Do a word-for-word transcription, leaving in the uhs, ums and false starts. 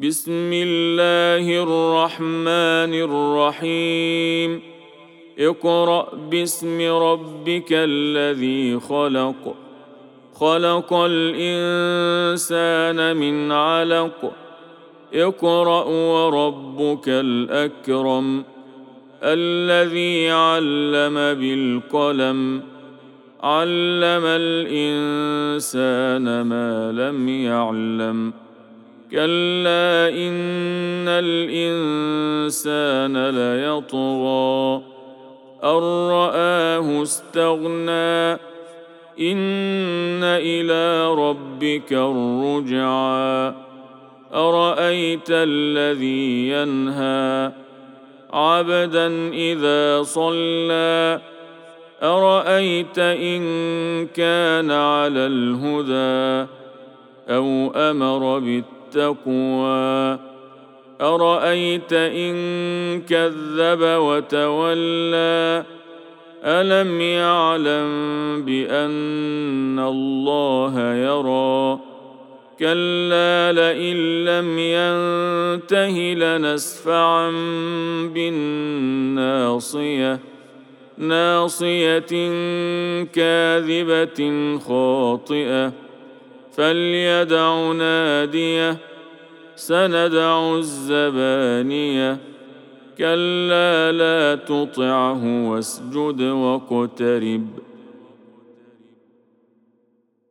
بسم الله الرحمن الرحيم اقرأ باسم ربك الذي خلق خلق الإنسان من علق اقرأ وربك الأكرم الذي علم بالقلم علم الإنسان ما لم يعلم كلا إن الإنسان ليطغى أن رآه استغنى إن إلى ربك الرجعى أرأيت الذي ينهى عبدا إذا صلى أرأيت إن كان على الهدى أو أمر بالتقوى أرأيت إن كذب وتولى ألم يعلم بأن الله يرى كلا لئن لم ينته لنسفعا بالناصية ناصية كاذبة خاطئة فليدع ناديه سندع الزبانية كلا لا تطعه واسجد واقترب